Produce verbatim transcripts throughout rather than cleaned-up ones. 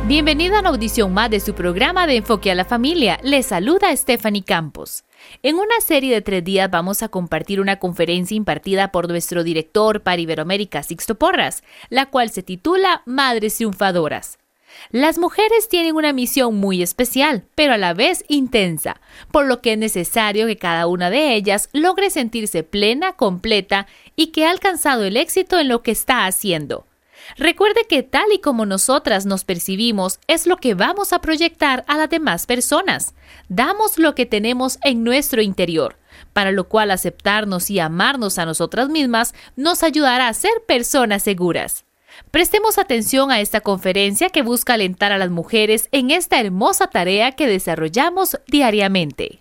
Bienvenido a una audición más de su programa de Enfoque a la Familia. Les saluda Stephanie Campos. En una serie de tres días vamos a compartir una conferencia impartida por nuestro director para Iberoamérica, Sixto Porras, la cual se titula Madres Triunfadoras. Las mujeres tienen una misión muy especial, pero a la vez intensa, por lo que es necesario que cada una de ellas logre sentirse plena, completa y que ha alcanzado el éxito en lo que está haciendo. Recuerde que tal y como nosotras nos percibimos es lo que vamos a proyectar a las demás personas. Damos lo que tenemos en nuestro interior, para lo cual aceptarnos y amarnos a nosotras mismas nos ayudará a ser personas seguras. Prestemos atención a esta conferencia que busca alentar a las mujeres en esta hermosa tarea que desarrollamos diariamente.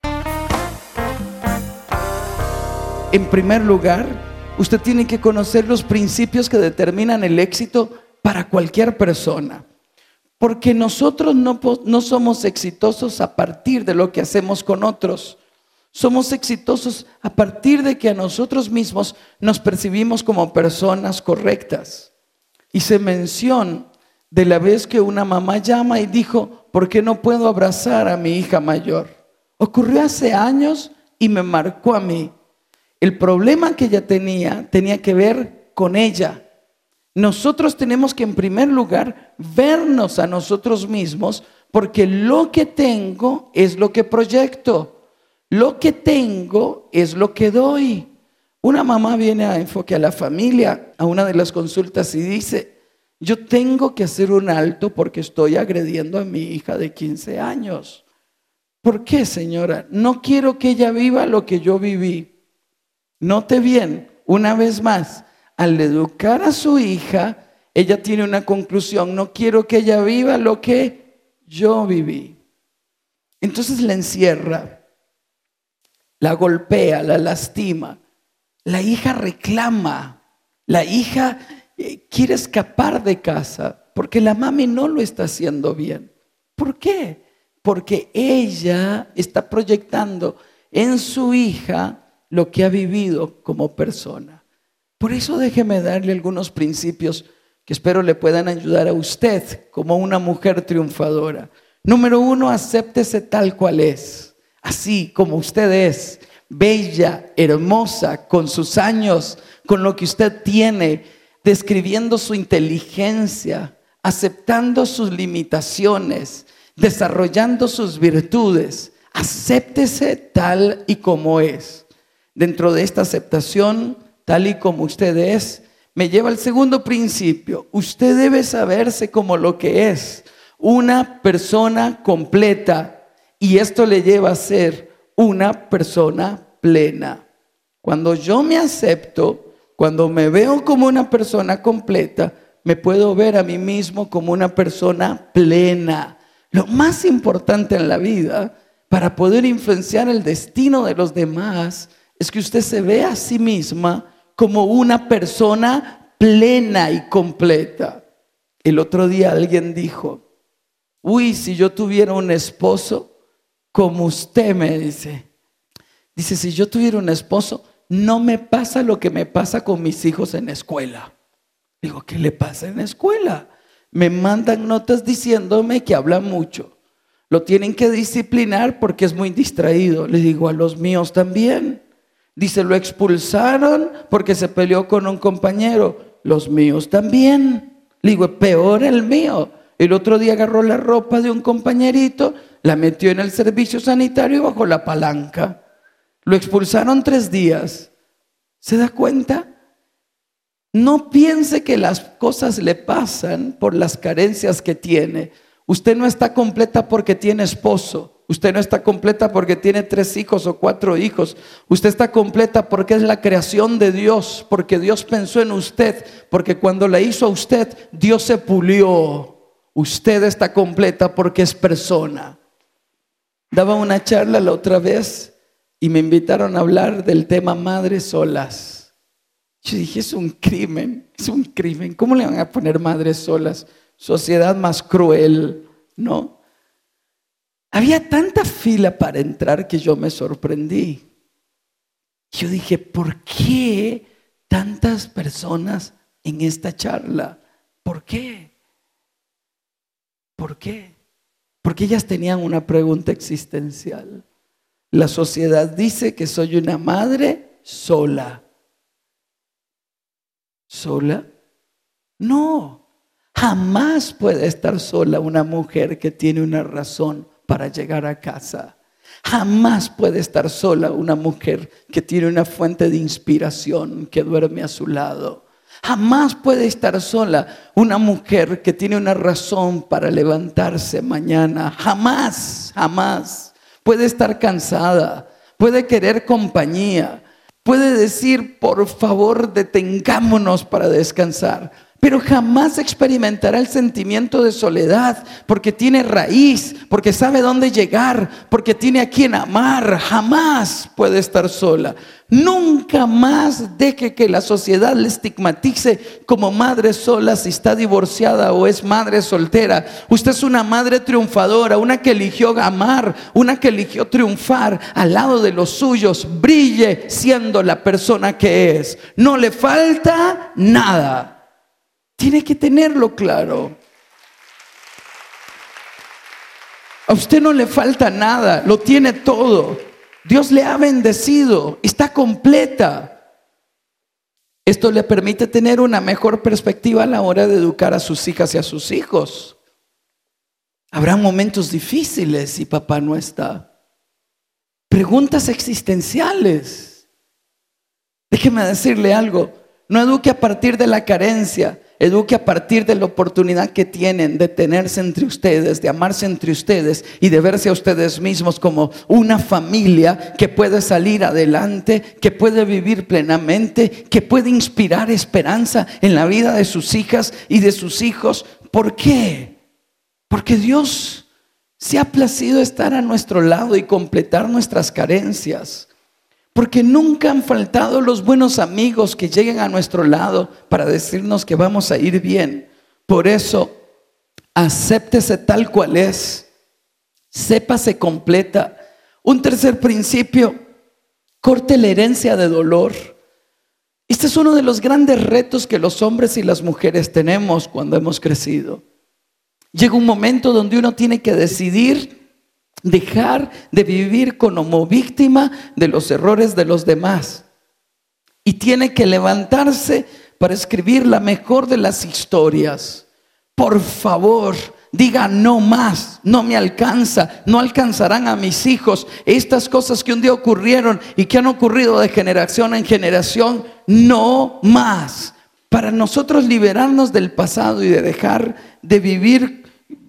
En primer lugar, usted tiene que conocer los principios que determinan el éxito para cualquier persona. Porque nosotros no, no somos exitosos a partir de lo que hacemos con otros. Somos exitosos a partir de que a nosotros mismos nos percibimos como personas correctas. Hice mención de la vez que una mamá llama y dijo, ¿por qué no puedo abrazar a mi hija mayor? Ocurrió hace años y me marcó a mí. El problema que ella tenía, tenía que ver con ella. Nosotros tenemos que en primer lugar vernos a nosotros mismos, porque lo que tengo es lo que proyecto. Lo que tengo es lo que doy. Una mamá viene a Enfoque a la Familia, a una de las consultas y dice, yo tengo que hacer un alto porque estoy agrediendo a mi hija de quince años. ¿Por qué, señora? No quiero que ella viva lo que yo viví. Note bien, una vez más, al educar a su hija, ella tiene una conclusión, no quiero que ella viva lo que yo viví. Entonces la encierra, la golpea, la lastima. La hija reclama, la hija quiere escapar de casa porque la mami no lo está haciendo bien. ¿Por qué? Porque ella está proyectando en su hija lo que ha vivido como persona. Por eso déjeme darle algunos principios que espero le puedan ayudar a usted como una mujer triunfadora. Número uno, acéptese tal cual es, así como usted es, bella, hermosa, con sus años, con lo que usted tiene, describiendo su inteligencia, aceptando sus limitaciones, desarrollando sus virtudes. Acéptese tal y como es. Dentro de esta aceptación, tal y como usted es, me lleva al segundo principio. Usted debe saberse como lo que es, una persona completa. Y esto le lleva a ser una persona plena. Cuando yo me acepto, cuando me veo como una persona completa, me puedo ver a mí mismo como una persona plena. Lo más importante en la vida, para poder influenciar el destino de los demás, es que usted se vea a sí misma como una persona plena y completa. El otro día alguien dijo, uy, si yo tuviera un esposo como usted, me dice. Dice, si yo tuviera un esposo, no me pasa lo que me pasa con mis hijos en la escuela. Digo, ¿qué le pasa en la escuela? Me mandan notas diciéndome que habla mucho. Lo tienen que disciplinar porque es muy distraído. Le digo, a los míos también. Dice, lo expulsaron porque se peleó con un compañero. Los míos también. Le digo, peor el mío. El otro día agarró la ropa de un compañerito, la metió en el servicio sanitario y bajó la palanca. Lo expulsaron tres días. ¿Se da cuenta? No piense que las cosas le pasan por las carencias que tiene. Usted no está completa porque tiene esposo. Usted no está completa porque tiene tres hijos o cuatro hijos. Usted está completa porque es la creación de Dios, porque Dios pensó en usted, porque cuando la hizo a usted, Dios se pulió. Usted está completa porque es persona. Daba una charla la otra vez y me invitaron a hablar del tema madres solas. Yo dije, es un crimen, es un crimen. ¿Cómo le van a poner madres solas? Sociedad más cruel, ¿no? Había tanta fila para entrar que yo me sorprendí. Yo dije, ¿por qué tantas personas en esta charla? ¿Por qué? ¿Por qué? Porque ellas tenían una pregunta existencial. La sociedad dice que soy una madre sola. ¿Sola? No, jamás puede estar sola una mujer que tiene una razón para llegar a casa. Jamás puede estar sola una mujer que tiene una fuente de inspiración que duerme a su lado. Jamás puede estar sola una mujer que tiene una razón para levantarse mañana. Jamás, jamás. Puede estar cansada, puede querer compañía, puede decir, por favor, detengámonos para descansar. Pero jamás experimentará el sentimiento de soledad porque tiene raíz, porque sabe dónde llegar, porque tiene a quien amar. Jamás puede estar sola. Nunca más deje que la sociedad le estigmatice como madre sola si está divorciada o es madre soltera. Usted es una madre triunfadora, una que eligió amar, una que eligió triunfar al lado de los suyos. Brille siendo la persona que es. No le falta nada. Tiene que tenerlo claro. A usted no le falta nada, lo tiene todo. Dios le ha bendecido, está completa. Esto le permite tener una mejor perspectiva a la hora de educar a sus hijas y a sus hijos. Habrá momentos difíciles si papá no está. Preguntas existenciales. Déjeme decirle algo, no eduque a partir de la carencia. Eduque a partir de la oportunidad que tienen de tenerse entre ustedes, de amarse entre ustedes y de verse a ustedes mismos como una familia que puede salir adelante, que puede vivir plenamente, que puede inspirar esperanza en la vida de sus hijas y de sus hijos. ¿Por qué? Porque Dios se ha placido estar a nuestro lado y completar nuestras carencias. Porque nunca han faltado los buenos amigos que lleguen a nuestro lado para decirnos que vamos a ir bien. Por eso, acéptese tal cual es. Sépase completa. Un tercer principio, corte la herencia de dolor. Este es uno de los grandes retos que los hombres y las mujeres tenemos cuando hemos crecido. Llega un momento donde uno tiene que decidir dejar de vivir como víctima de los errores de los demás y tiene que levantarse para escribir la mejor de las historias. Por favor, diga no más, no me alcanza, no alcanzarán a mis hijos. Estas cosas que un día ocurrieron y que han ocurrido de generación en generación, no más. Para nosotros liberarnos del pasado y de dejar de vivir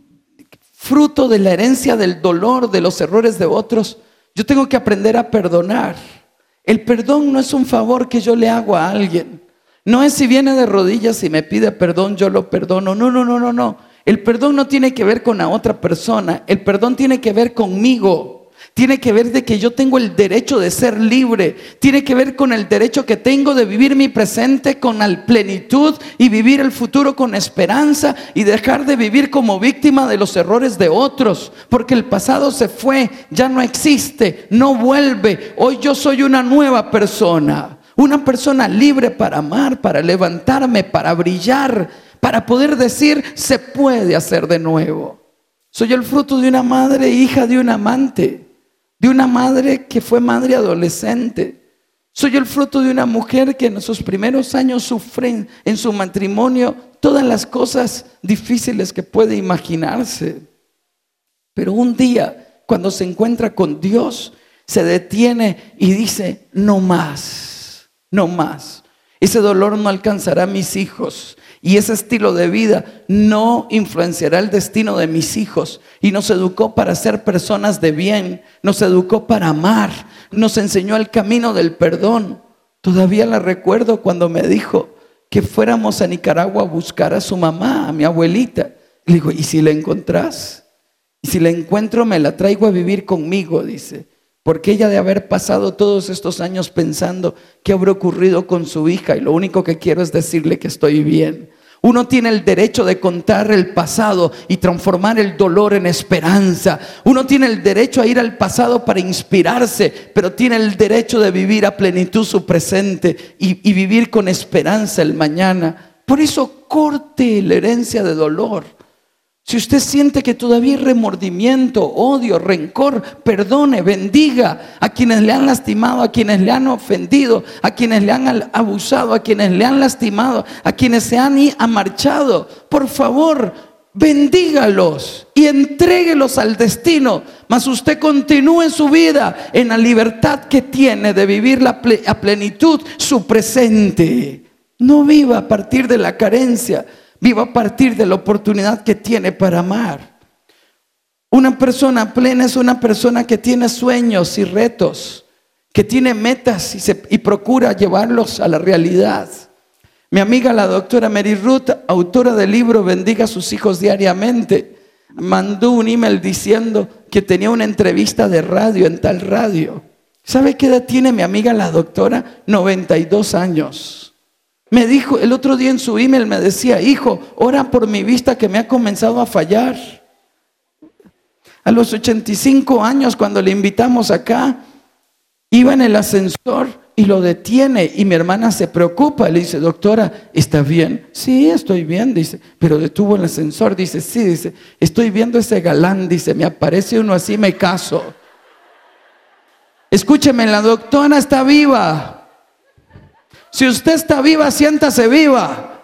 fruto de la herencia del dolor, de los errores de otros, yo tengo que aprender a perdonar. El perdón no es un favor que yo le hago a alguien. No es si viene de rodillas y me pide perdón, yo lo perdono. No, no, no, no, no. El perdón no tiene que ver con la otra persona. El perdón tiene que ver conmigo. Tiene que ver de que yo tengo el derecho de ser libre. Tiene que ver con el derecho que tengo de vivir mi presente con plenitud y vivir el futuro con esperanza y dejar de vivir como víctima de los errores de otros. Porque el pasado se fue, ya no existe, no vuelve. Hoy yo soy una nueva persona. Una persona libre para amar, para levantarme, para brillar, para poder decir se puede hacer de nuevo. Soy el fruto de una madre, hija de un amante. De una madre que fue madre adolescente. Soy el fruto de una mujer que en sus primeros años sufre en su matrimonio todas las cosas difíciles que puede imaginarse. Pero un día, cuando se encuentra con Dios, se detiene y dice, no más, no más. Ese dolor no alcanzará a mis hijos. Y ese estilo de vida no influenciará el destino de mis hijos. Y nos educó para ser personas de bien. Nos educó para amar. Nos enseñó el camino del perdón. Todavía la recuerdo cuando me dijo que fuéramos a Nicaragua a buscar a su mamá, a mi abuelita. Le digo, ¿y si la encontrás? Y si la encuentro me la traigo a vivir conmigo, dice. Porque ella de haber pasado todos estos años pensando qué habrá ocurrido con su hija y lo único que quiero es decirle que estoy bien. Uno tiene el derecho de contar el pasado y transformar el dolor en esperanza. Uno tiene el derecho a ir al pasado para inspirarse, pero tiene el derecho de vivir a plenitud su presente y, y vivir con esperanza el mañana. Por eso corte la herencia de dolor. Si usted siente que todavía hay remordimiento, odio, rencor, perdone, bendiga a quienes le han lastimado, a quienes le han ofendido, a quienes le han abusado, a quienes le han lastimado, a quienes se han marchado. Por favor, bendígalos y entréguelos al destino. Mas usted continúe su vida en la libertad que tiene de vivir la ple- a plenitud su presente. No viva a partir de la carencia. Viva a partir de la oportunidad que tiene para amar. Una persona plena es una persona que tiene sueños y retos, que tiene metas y, se, y procura llevarlos a la realidad. Mi amiga la doctora Mary Ruth, autora del libro Bendiga a sus hijos diariamente, mandó un email diciendo que tenía una entrevista de radio en tal radio. ¿Sabe qué edad tiene mi amiga la doctora? noventa y dos años. Me dijo, el otro día en su email me decía, hijo, ora por mi vista que me ha comenzado a fallar. A los ochenta y cinco años, cuando le invitamos acá, iba en el ascensor y lo detiene y mi hermana se preocupa. Le dice, doctora, ¿está bien? Sí, estoy bien, dice, pero detuvo el ascensor. Dice, sí, dice, estoy viendo ese galán, dice, me aparece uno así, me caso. Escúcheme, la doctora está viva. Si usted está viva, siéntase viva.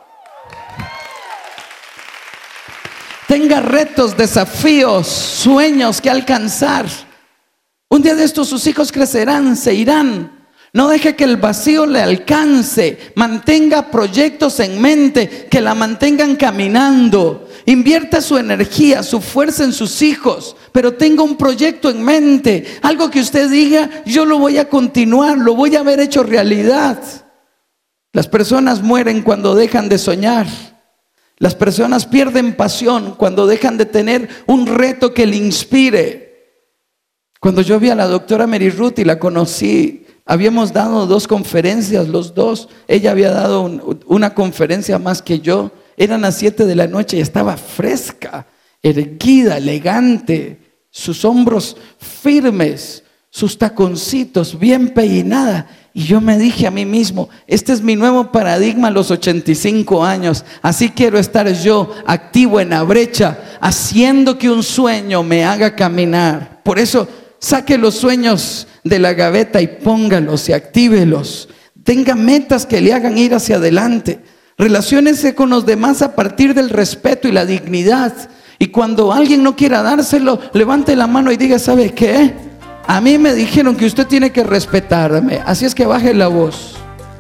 Tenga retos, desafíos, sueños que alcanzar. Un día de estos sus hijos crecerán, se irán. No deje que el vacío le alcance. Mantenga proyectos en mente que la mantengan caminando. Invierta su energía, su fuerza en sus hijos, pero tenga un proyecto en mente. Algo que usted diga, yo lo voy a continuar, lo voy a haber hecho realidad. Las personas mueren cuando dejan de soñar. Las personas pierden pasión cuando dejan de tener un reto que le inspire. Cuando yo vi a la doctora Mary Ruth y la conocí, habíamos dado dos conferencias los dos. Ella había dado un, una conferencia más que yo. Eran las siete de la noche y estaba fresca, erguida, elegante, sus hombros firmes, sus taconcitos bien peinada. Y yo me dije a mí mismo, este es mi nuevo paradigma a los ochenta y cinco años. Así quiero estar yo, activo en la brecha, haciendo que un sueño me haga caminar. Por eso, saque los sueños de la gaveta y póngalos y actívelos. Tenga metas que le hagan ir hacia adelante. Relaciónese con los demás a partir del respeto y la dignidad. Y cuando alguien no quiera dárselo, levante la mano y diga, ¿sabe qué? A mí me dijeron que usted tiene que respetarme, así es que baje la voz.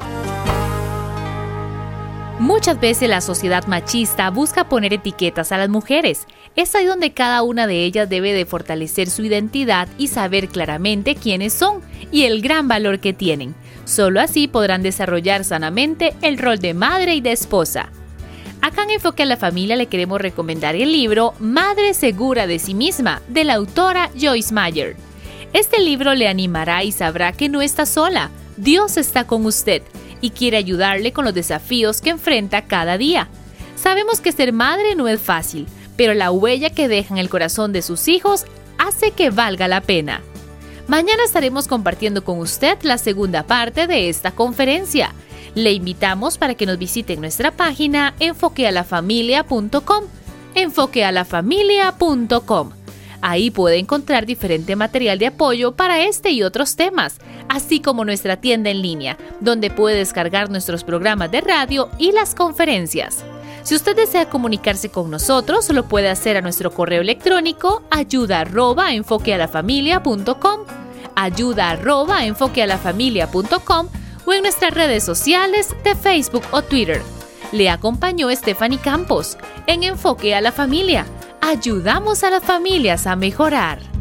Muchas veces la sociedad machista busca poner etiquetas a las mujeres. Es ahí donde cada una de ellas debe de fortalecer su identidad y saber claramente quiénes son y el gran valor que tienen. Solo así podrán desarrollar sanamente el rol de madre y de esposa. Acá en Enfoque a la Familia le queremos recomendar el libro Madre Segura de Sí Misma, de la autora Joyce Meyer. Este libro le animará y sabrá que no está sola. Dios está con usted y quiere ayudarle con los desafíos que enfrenta cada día. Sabemos que ser madre no es fácil, pero la huella que deja en el corazón de sus hijos hace que valga la pena. Mañana estaremos compartiendo con usted la segunda parte de esta conferencia. Le invitamos para que nos visite en nuestra página enfoque a la familia punto com, enfoque a la familia punto com. Ahí puede encontrar diferente material de apoyo para este y otros temas, así como nuestra tienda en línea, donde puede descargar nuestros programas de radio y las conferencias. Si usted desea comunicarse con nosotros, lo puede hacer a nuestro correo electrónico ayuda arroba enfoque a la familia punto com, ayuda arroba enfoque a la familia punto com o en nuestras redes sociales de Facebook o Twitter. Le acompañó Stephanie Campos en Enfoque a la Familia. Ayudamos a las familias a mejorar.